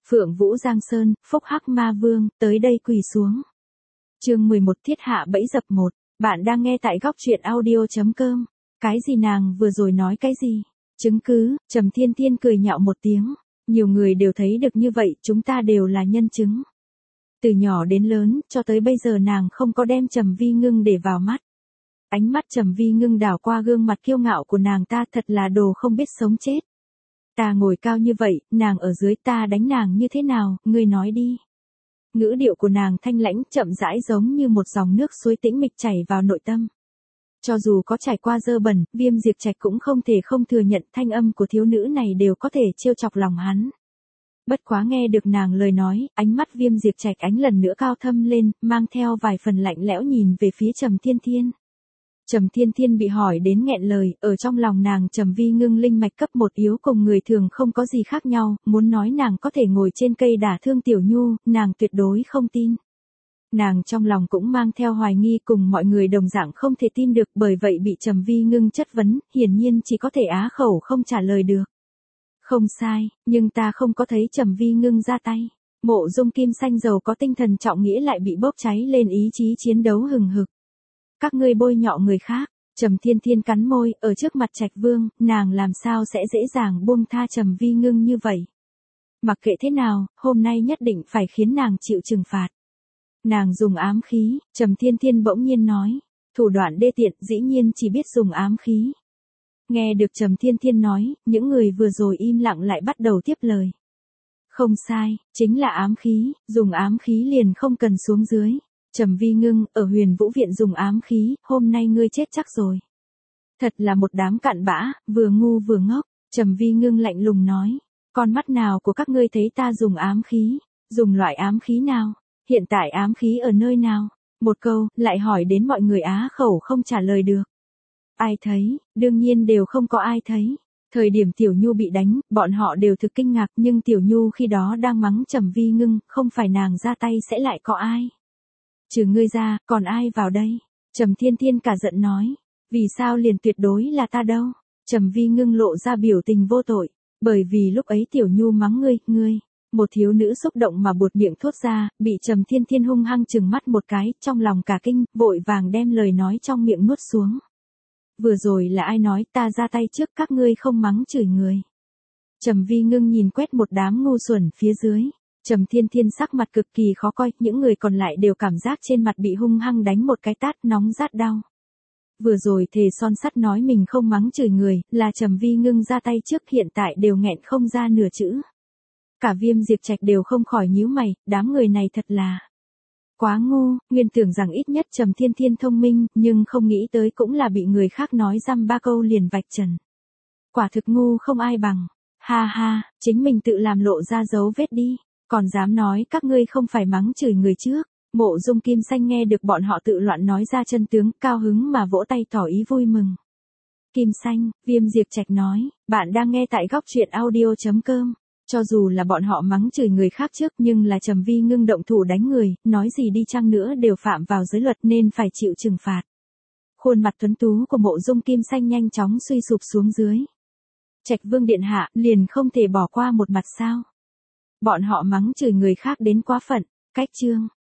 Phượng Vũ Giang Sơn, Phúc Hắc Ma Vương, tới đây quỳ xuống. Chương 11 Thiết hạ bẫy dập 1. Bạn đang nghe tại góc truyện audio.com. Cái gì nàng vừa rồi nói cái gì? Chứng cứ, Trầm Thiên Thiên cười nhạo một tiếng. Nhiều người đều thấy được như vậy, chúng ta đều là nhân chứng. Từ nhỏ đến lớn, cho tới bây giờ nàng không có đem Trầm Vi Ngưng để vào mắt. Ánh mắt Trầm Vi Ngưng đảo qua gương mặt kiêu ngạo của nàng, ta thật là đồ không biết sống chết. Ta ngồi cao như vậy, nàng ở dưới, ta đánh nàng như thế nào, ngươi nói đi. Ngữ điệu của nàng thanh lãnh, chậm rãi giống như một dòng nước suối tĩnh mịch chảy vào nội tâm. Cho dù có trải qua dơ bẩn, Viêm Diệp Trạch cũng không thể không thừa nhận thanh âm của thiếu nữ này đều có thể trêu chọc lòng hắn. Bất quá nghe được nàng lời nói, ánh mắt Viêm Diệp Trạch ánh lần nữa cao thâm lên, mang theo vài phần lạnh lẽo nhìn về phía Trầm Thiên Thiên. Trầm Thiên Thiên bị hỏi đến nghẹn lời, ở trong lòng nàng Trầm Vi Ngưng linh mạch cấp 1 yếu cùng người thường không có gì khác nhau, muốn nói nàng có thể ngồi trên cây đả thương Tiểu Nhu, nàng tuyệt đối không tin. Nàng trong lòng cũng mang theo hoài nghi, cùng mọi người đồng dạng không thể tin được, bởi vậy bị Trầm Vi Ngưng chất vấn, hiển nhiên chỉ có thể á khẩu không trả lời được. Không sai, nhưng ta không có thấy Trầm Vi Ngưng ra tay. Mộ Dung Kim Xanh giàu có tinh thần trọng nghĩa lại bị bốc cháy lên ý chí chiến đấu hừng hực. Các ngươi bôi nhọ người khác. Trầm Thiên Thiên cắn môi, ở trước mặt Trạch Vương, nàng làm sao sẽ dễ dàng buông tha Trầm Vi Ngưng như vậy. Mặc kệ thế nào, hôm nay nhất định phải khiến nàng chịu trừng phạt. Nàng dùng ám khí, Trầm Thiên Thiên bỗng nhiên nói. Thủ đoạn đê tiện, dĩ nhiên chỉ biết dùng ám khí. Nghe được Trầm Thiên Thiên nói, những người vừa rồi im lặng lại bắt đầu tiếp lời. Không sai, chính là ám khí, dùng ám khí liền không cần xuống dưới. Trầm Vi Ngưng, ở Huyền Vũ Viện dùng ám khí, hôm nay ngươi chết chắc rồi. Thật là một đám cặn bã, vừa ngu vừa ngốc. Trầm Vi Ngưng lạnh lùng nói. Con mắt nào của các ngươi thấy ta dùng ám khí? Dùng loại ám khí nào? Hiện tại ám khí ở nơi nào? Một câu, lại hỏi đến mọi người á khẩu không trả lời được. Ai thấy? Đương nhiên đều không có ai thấy. Thời điểm Tiểu Nhu bị đánh, bọn họ đều thực kinh ngạc, nhưng Tiểu Nhu khi đó đang mắng Trầm Vi Ngưng, không phải nàng ra tay sẽ lại có ai. Trừ ngươi ra, còn ai vào đây? Trầm Thiên Thiên cả giận nói. Vì sao liền tuyệt đối là ta đâu? Trầm Vi Ngưng lộ ra biểu tình vô tội. Bởi vì lúc ấy Tiểu Nhu mắng ngươi. Một thiếu nữ xúc động mà buột miệng thốt ra, bị Trầm Thiên Thiên hung hăng trừng mắt một cái, trong lòng cả kinh, vội vàng đem lời nói trong miệng nuốt xuống. Vừa rồi là ai nói ta ra tay trước, các ngươi không mắng chửi người. Trầm Vi Ngưng nhìn quét một đám ngu xuẩn phía dưới. Trầm Thiên Thiên sắc mặt cực kỳ khó coi, những người còn lại đều cảm giác trên mặt bị hung hăng đánh một cái tát nóng rát đau. Vừa rồi thề son sắt nói mình không mắng chửi người, là Trầm Vi Ngưng ra tay trước, hiện tại đều nghẹn không ra nửa chữ. Cả Viêm Diệp Trạch đều không khỏi nhíu mày, đám người này thật là quá ngu, nguyên tưởng rằng ít nhất Trầm Thiên Thiên thông minh, nhưng không nghĩ tới cũng là bị người khác nói dăm ba câu liền vạch trần. Quả thực ngu không ai bằng. Ha ha, chính mình tự làm lộ ra dấu vết đi. Còn dám nói các ngươi không phải mắng chửi người trước. Mộ Dung Kim Xanh nghe được bọn họ tự loạn nói ra chân tướng, cao hứng mà vỗ tay tỏ ý vui mừng. Kim Xanh, Viêm Diệp Trạch nói, bạn đang nghe tại góc truyện audio.com. Cho dù là bọn họ mắng chửi người khác trước, nhưng là Trầm Vi Ngưng động thủ đánh người, nói gì đi chăng nữa đều phạm vào giới luật nên phải chịu trừng phạt. Khuôn mặt tuấn tú của Mộ Dung Kim Xanh nhanh chóng suy sụp xuống dưới. Trạch Vương điện hạ, liền không thể bỏ qua một mặt sao? Bọn họ mắng chửi người khác đến quá phận. Cách chương,